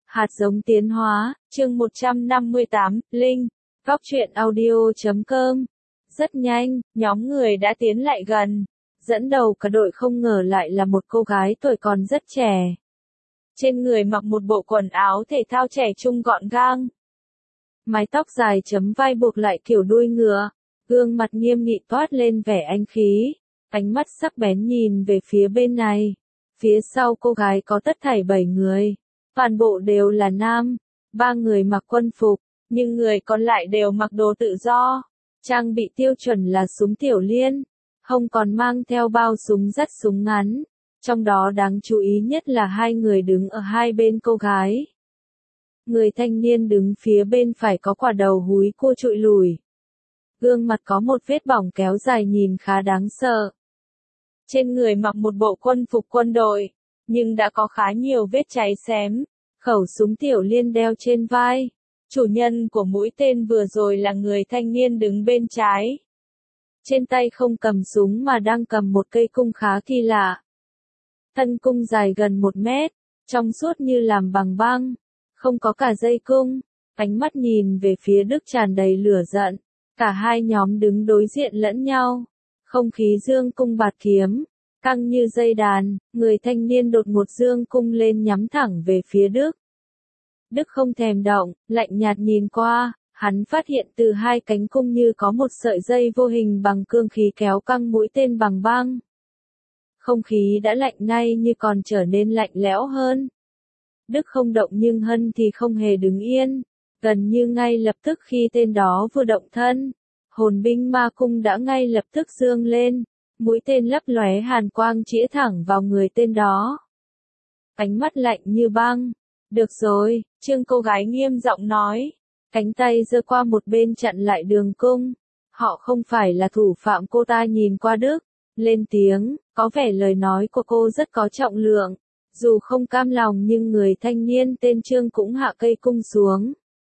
Hạt giống tiến hóa, chương 158, Linh, Góc truyện audio.com. Rất nhanh, nhóm người đã tiến lại gần. Dẫn đầu cả đội không ngờ lại là một cô gái tuổi còn rất trẻ. Trên người mặc một bộ quần áo thể thao trẻ trung gọn gàng. Mái tóc dài chấm vai buộc lại kiểu đuôi ngựa, gương mặt nghiêm nghị toát lên vẻ anh khí, ánh mắt sắc bén nhìn về phía bên này. Phía sau cô gái có tất thảy 7 người, toàn bộ đều là nam, 3 người mặc quân phục, nhưng người còn lại đều mặc đồ tự do. Trang bị tiêu chuẩn là súng tiểu liên, không còn mang theo bao súng dắt súng ngắn. Trong đó đáng chú ý nhất là 2 người đứng ở hai bên cô gái. Người thanh niên đứng phía bên phải có quả đầu húi cua trụi lùi. Gương mặt có một vết bỏng kéo dài nhìn khá đáng sợ. Trên người mặc một bộ quân phục quân đội, nhưng đã có khá nhiều vết cháy xém. Khẩu súng tiểu liên đeo trên vai. Chủ nhân của mũi tên vừa rồi là người thanh niên đứng bên trái. Trên tay không cầm súng mà đang cầm một cây cung khá kỳ lạ. Thân cung dài gần 1 mét, trong suốt như làm bằng băng, không có cả dây cung. Ánh mắt nhìn về phía Đức tràn đầy lửa giận. Cả hai nhóm đứng đối diện lẫn nhau. Không khí dương cung bạt kiếm, căng như dây đàn. Người thanh niên đột ngột dương cung lên nhắm thẳng về phía Đức. Đức không thèm động, lạnh nhạt nhìn qua, hắn phát hiện từ hai cánh cung như có một sợi dây vô hình bằng cương khí kéo căng mũi tên bằng băng. Không khí đã lạnh ngay như còn trở nên lạnh lẽo hơn. Đức không động nhưng Hân thì không hề đứng yên. Gần như ngay lập tức khi tên đó vừa động thân, hồn binh ma cung đã ngay lập tức dương lên. Mũi tên lấp lóe hàn quang chĩa thẳng vào người tên đó. Ánh mắt lạnh như băng. Được rồi, Trương cô gái nghiêm giọng nói. Cánh tay giơ qua một bên chặn lại đường cung. Họ không phải là thủ phạm. Cô ta nhìn qua Đức, lên tiếng, có vẻ lời nói của cô rất có trọng lượng. Dù không cam lòng nhưng người thanh niên tên Trương cũng hạ cây cung xuống.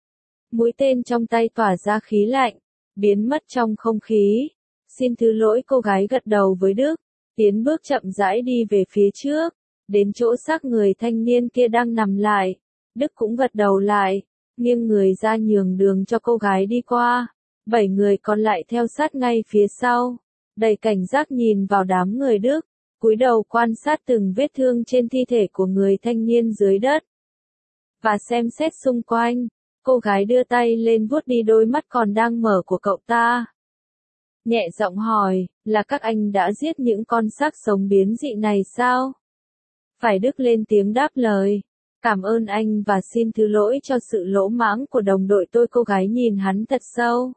Mũi tên trong tay tỏa ra khí lạnh, biến mất trong không khí. Xin thứ lỗi, cô gái gật đầu với Đức, tiến bước chậm rãi đi về phía trước. Đến chỗ xác người thanh niên kia đang nằm lại, Đức cũng gật đầu lại, nghiêng người ra nhường đường cho cô gái đi qua. 7 người còn lại theo sát ngay phía sau, đầy cảnh giác nhìn vào đám người Đức, cúi đầu quan sát từng vết thương trên thi thể của người thanh niên dưới đất. Và xem xét xung quanh, cô gái đưa tay lên vuốt đi đôi mắt còn đang mở của cậu ta. Nhẹ giọng hỏi, là các anh đã giết những con xác sống biến dị này sao? Phải Đức lên tiếng đáp lời. Cảm ơn anh và xin thứ lỗi cho sự lỗ mãng của đồng đội tôi. Cô gái nhìn hắn thật sâu.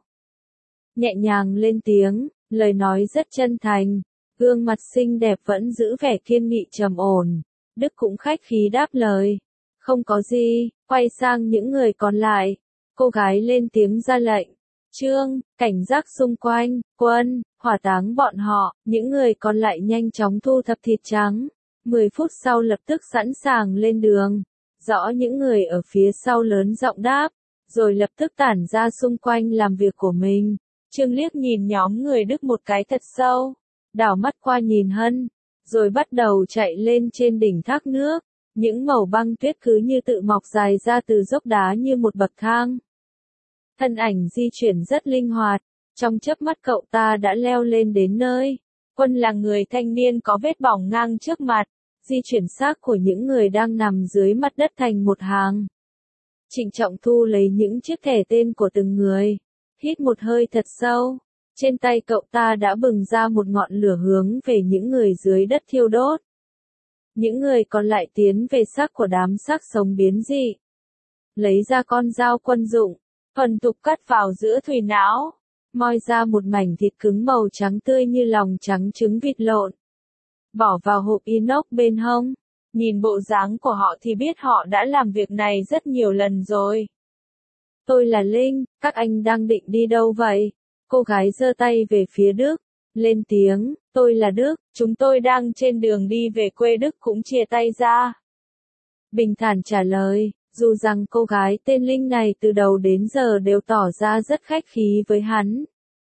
Nhẹ nhàng lên tiếng, lời nói rất chân thành. Gương mặt xinh đẹp vẫn giữ vẻ kiên nghị trầm ổn. Đức cũng khách khí đáp lời. Không có gì, quay sang những người còn lại. Cô gái lên tiếng ra lệnh. Trương, cảnh giác xung quanh, Quân, hỏa táng bọn họ. Những người còn lại nhanh chóng thu thập thịt trắng. 10 phút sau lập tức sẵn sàng lên đường. Rõ những người ở phía sau lớn giọng đáp, rồi lập tức tản ra xung quanh làm việc của mình. Trương liếc nhìn nhóm người Đức một cái thật sâu, đảo mắt qua nhìn Hân, rồi bắt đầu chạy lên trên đỉnh thác nước. Những mẩu băng tuyết cứ như tự mọc dài ra từ dốc đá như một bậc thang. Thân ảnh di chuyển rất linh hoạt, trong chớp mắt cậu ta đã leo lên đến nơi. Quân là người thanh niên có vết bỏng ngang trước mặt, di chuyển xác của những người đang nằm dưới mặt đất thành một hàng. Trịnh trọng thu lấy những chiếc thẻ tên của từng người, hít một hơi thật sâu. Trên tay cậu ta đã bừng ra một ngọn lửa hướng về những người dưới đất thiêu đốt. Những người còn lại tiến về xác của đám xác sống biến dị. Lấy ra con dao quân dụng, thuần thục cắt vào giữa thùy não. Moi ra một mảnh thịt cứng màu trắng tươi như lòng trắng trứng vịt lộn. Bỏ vào hộp inox bên hông. Nhìn bộ dáng của họ thì biết họ đã làm việc này rất nhiều lần rồi. Tôi là Linh, các anh đang định đi đâu vậy? Cô gái giơ tay về phía Đức, lên tiếng, tôi là Đức, chúng tôi đang trên đường đi về quê. Đức cũng chia tay ra. Bình thản trả lời, dù rằng cô gái tên Linh này từ đầu đến giờ đều tỏ ra rất khách khí với hắn.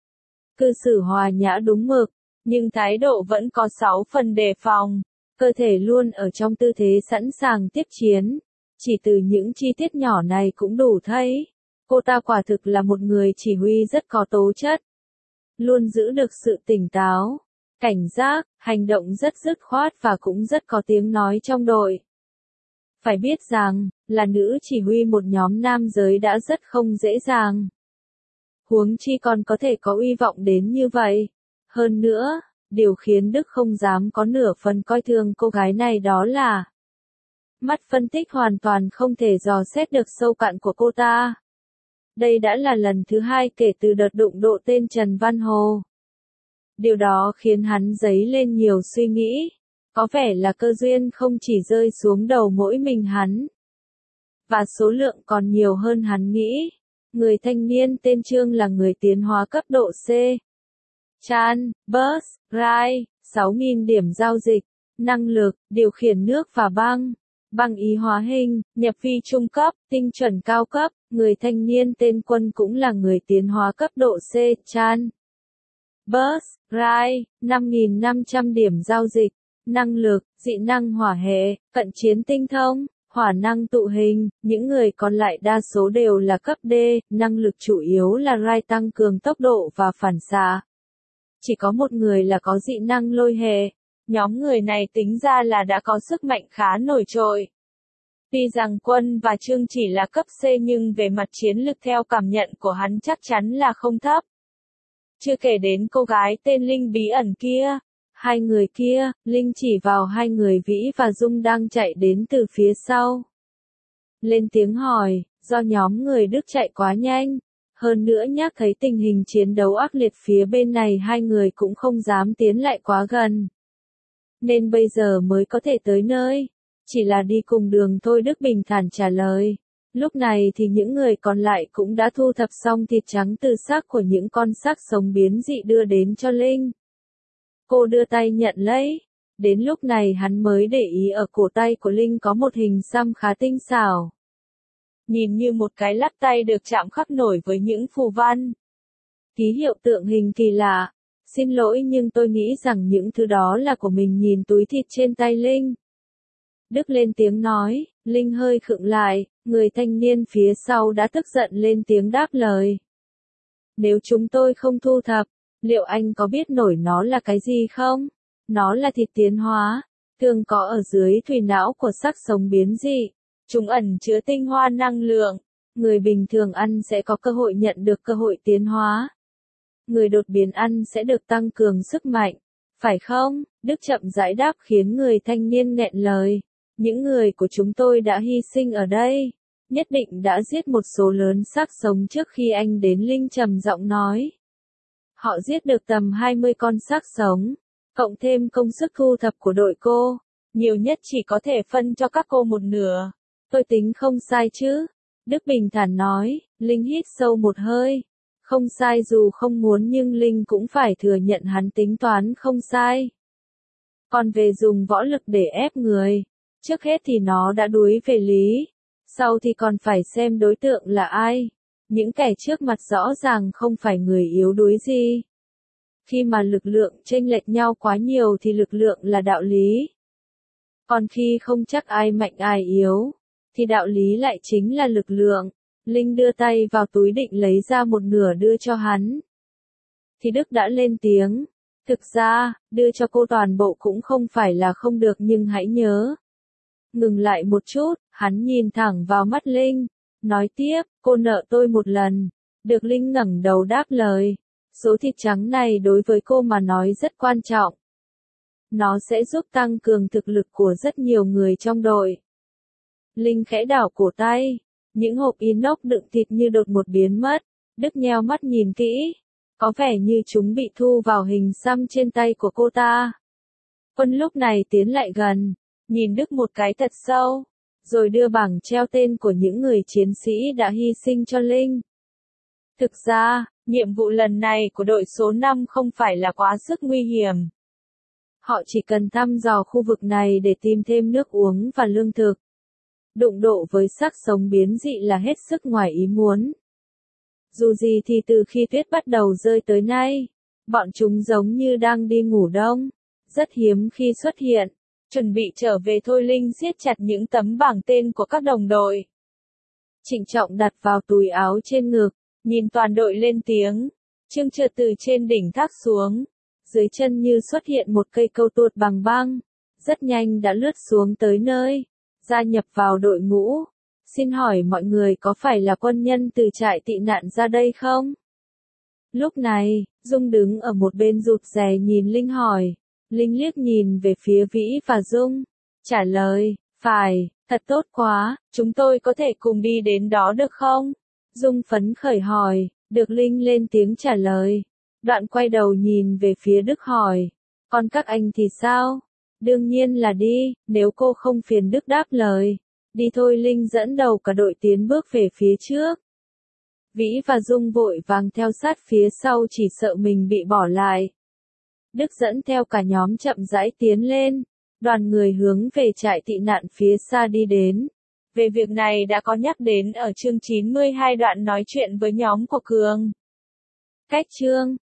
Cư xử hòa nhã đúng mực, nhưng thái độ vẫn có 6 phần đề phòng, cơ thể luôn ở trong tư thế sẵn sàng tiếp chiến. Chỉ từ những chi tiết nhỏ này cũng đủ thấy, cô ta quả thực là một người chỉ huy rất có tố chất. Luôn giữ được sự tỉnh táo, cảnh giác, hành động rất dứt khoát và cũng rất có tiếng nói trong đội. Phải biết rằng, là nữ chỉ huy một nhóm nam giới đã rất không dễ dàng. Huống chi còn có thể có uy vọng đến như vậy. Hơn nữa, điều khiến Đức không dám có nửa phần coi thường cô gái này đó là mắt phân tích hoàn toàn không thể dò xét được sâu cạn của cô ta. Đây đã là lần thứ 2 kể từ đợt đụng độ tên Trần Văn Hồ. Điều đó khiến hắn dấy lên nhiều suy nghĩ. Có vẻ là cơ duyên không chỉ rơi xuống đầu mỗi mình hắn. Và số lượng còn nhiều hơn hắn nghĩ. Người thanh niên tên Trương là người tiến hóa cấp độ C. Chan, Bus, Rai, 6.000 điểm giao dịch, năng lực, điều khiển nước và băng. Băng ý hóa hình, nhập vi trung cấp, tinh chuẩn cao cấp. Người thanh niên tên Quân cũng là người tiến hóa cấp độ C. Chan, Bus, Rai, 5.500 điểm giao dịch. Năng lực, dị năng hỏa hệ, cận chiến tinh thông, hỏa năng tụ hình, những người còn lại đa số đều là cấp D, năng lực chủ yếu là Rai tăng cường tốc độ và phản xạ. Chỉ có một người là có dị năng lôi hệ, nhóm người này tính ra là đã có sức mạnh khá nổi trội. Tuy rằng Quân và Trương chỉ là cấp C nhưng về mặt chiến lực theo cảm nhận của hắn chắc chắn là không thấp. Chưa kể đến cô gái tên Linh bí ẩn kia. Hai người kia, Linh chỉ vào hai người Vĩ và Dung đang chạy đến từ phía sau. Lên tiếng hỏi, do nhóm người Đức chạy quá nhanh. Hơn nữa nhắc thấy tình hình chiến đấu ác liệt phía bên này hai người cũng không dám tiến lại quá gần. Nên bây giờ mới có thể tới nơi. Chỉ là đi cùng đường thôi, Đức bình thản trả lời. Lúc này thì những người còn lại cũng đã thu thập xong thịt trắng từ xác của những con xác sống biến dị đưa đến cho Linh. Cô đưa tay nhận lấy. Đến lúc này hắn mới để ý ở cổ tay của Linh có một hình xăm khá tinh xảo. Nhìn như một cái lắc tay được chạm khắc nổi với những phù văn. Ký hiệu tượng hình kỳ lạ. Xin lỗi nhưng tôi nghĩ rằng những thứ đó là của mình. Nhìn túi thịt trên tay Linh. Đức lên tiếng nói, Linh hơi khựng lại, người thanh niên phía sau đã tức giận lên tiếng đáp lời. Nếu chúng tôi không thu thập, liệu anh có biết nổi nó là cái gì không? Nó là thịt tiến hóa, thường có ở dưới thùy não của xác sống biến dị. Chúng ẩn chứa tinh hoa năng lượng. Người bình thường ăn sẽ có cơ hội nhận được cơ hội tiến hóa. Người đột biến ăn sẽ được tăng cường sức mạnh. Phải không? Đức chậm rãi đáp khiến người thanh niên nghẹn lời. Những người của chúng tôi đã hy sinh ở đây. Nhất định đã giết một số lớn xác sống trước khi anh đến, Linh trầm giọng nói. Họ giết được tầm 20 con xác sống. Cộng thêm công sức thu thập của đội cô. Nhiều nhất chỉ có thể phân cho các cô một nửa. Tôi tính không sai chứ? Đức bình thản nói. Linh hít sâu một hơi. Không sai dù không muốn nhưng Linh cũng phải thừa nhận hắn tính toán không sai. Còn về dùng võ lực để ép người. Trước hết thì nó đã đuối về lý. Sau thì còn phải xem đối tượng là ai. Những kẻ trước mặt rõ ràng không phải người yếu đuối gì. Khi mà lực lượng chênh lệch nhau quá nhiều thì lực lượng là đạo lý. Còn khi không chắc ai mạnh ai yếu, thì đạo lý lại chính là lực lượng. Linh đưa tay vào túi định lấy ra một nửa đưa cho hắn. Thì Đức đã lên tiếng. Thực ra, đưa cho cô toàn bộ cũng không phải là không được nhưng hãy nhớ. Ngừng lại một chút, hắn nhìn thẳng vào mắt Linh. Nói tiếp, cô nợ tôi một lần. Được, Linh ngẩng đầu đáp lời. Số thịt trắng này đối với cô mà nói rất quan trọng. Nó sẽ giúp tăng cường thực lực của rất nhiều người trong đội. Linh khẽ đảo cổ tay. Những hộp inox đựng thịt như đột một biến mất. Đức nheo mắt nhìn kỹ. Có vẻ như chúng bị thu vào hình xăm trên tay của cô ta. Quân lúc này tiến lại gần. Nhìn Đức một cái thật sâu. Rồi đưa bảng treo tên của những người chiến sĩ đã hy sinh cho Linh. Thực ra, nhiệm vụ lần này của đội số 5 không phải là quá sức nguy hiểm. Họ chỉ cần thăm dò khu vực này để tìm thêm nước uống và lương thực. Đụng độ với xác sống biến dị là hết sức ngoài ý muốn. Dù gì thì từ khi tuyết bắt đầu rơi tới nay, bọn chúng giống như đang đi ngủ đông, rất hiếm khi xuất hiện. chuẩn bị trở về thôi. Linh siết chặt những tấm bảng tên của các đồng đội. Trịnh trọng đặt vào túi áo trên ngực, nhìn toàn đội lên tiếng. Trương Chợt từ trên đỉnh thác xuống. Dưới chân như xuất hiện một cây câu tuột bằng băng. Rất nhanh đã lướt xuống tới nơi. Gia nhập vào đội ngũ. Xin hỏi mọi người có phải là quân nhân từ trại tị nạn ra đây không? Lúc này, Dung đứng ở một bên rụt rè nhìn Linh hỏi. Linh liếc nhìn về phía Vĩ và Dung. Trả lời, phải, thật tốt quá, chúng tôi có thể cùng đi đến đó được không? Dung phấn khởi hỏi, được. Linh lên tiếng trả lời. Đoạn quay đầu nhìn về phía Đức hỏi, còn các anh thì sao? Đương nhiên là đi, nếu cô không phiền. Đức đáp lời. Đi thôi. Linh dẫn đầu cả đội tiến bước về phía trước. Vĩ và Dung vội vàng theo sát phía sau chỉ sợ mình bị bỏ lại. Đức dẫn theo cả nhóm chậm rãi tiến lên. Đoàn người hướng về trại tị nạn phía xa đi đến. Về việc này đã có nhắc đến ở chương 92 đoạn nói chuyện với nhóm của Cường. Cách chương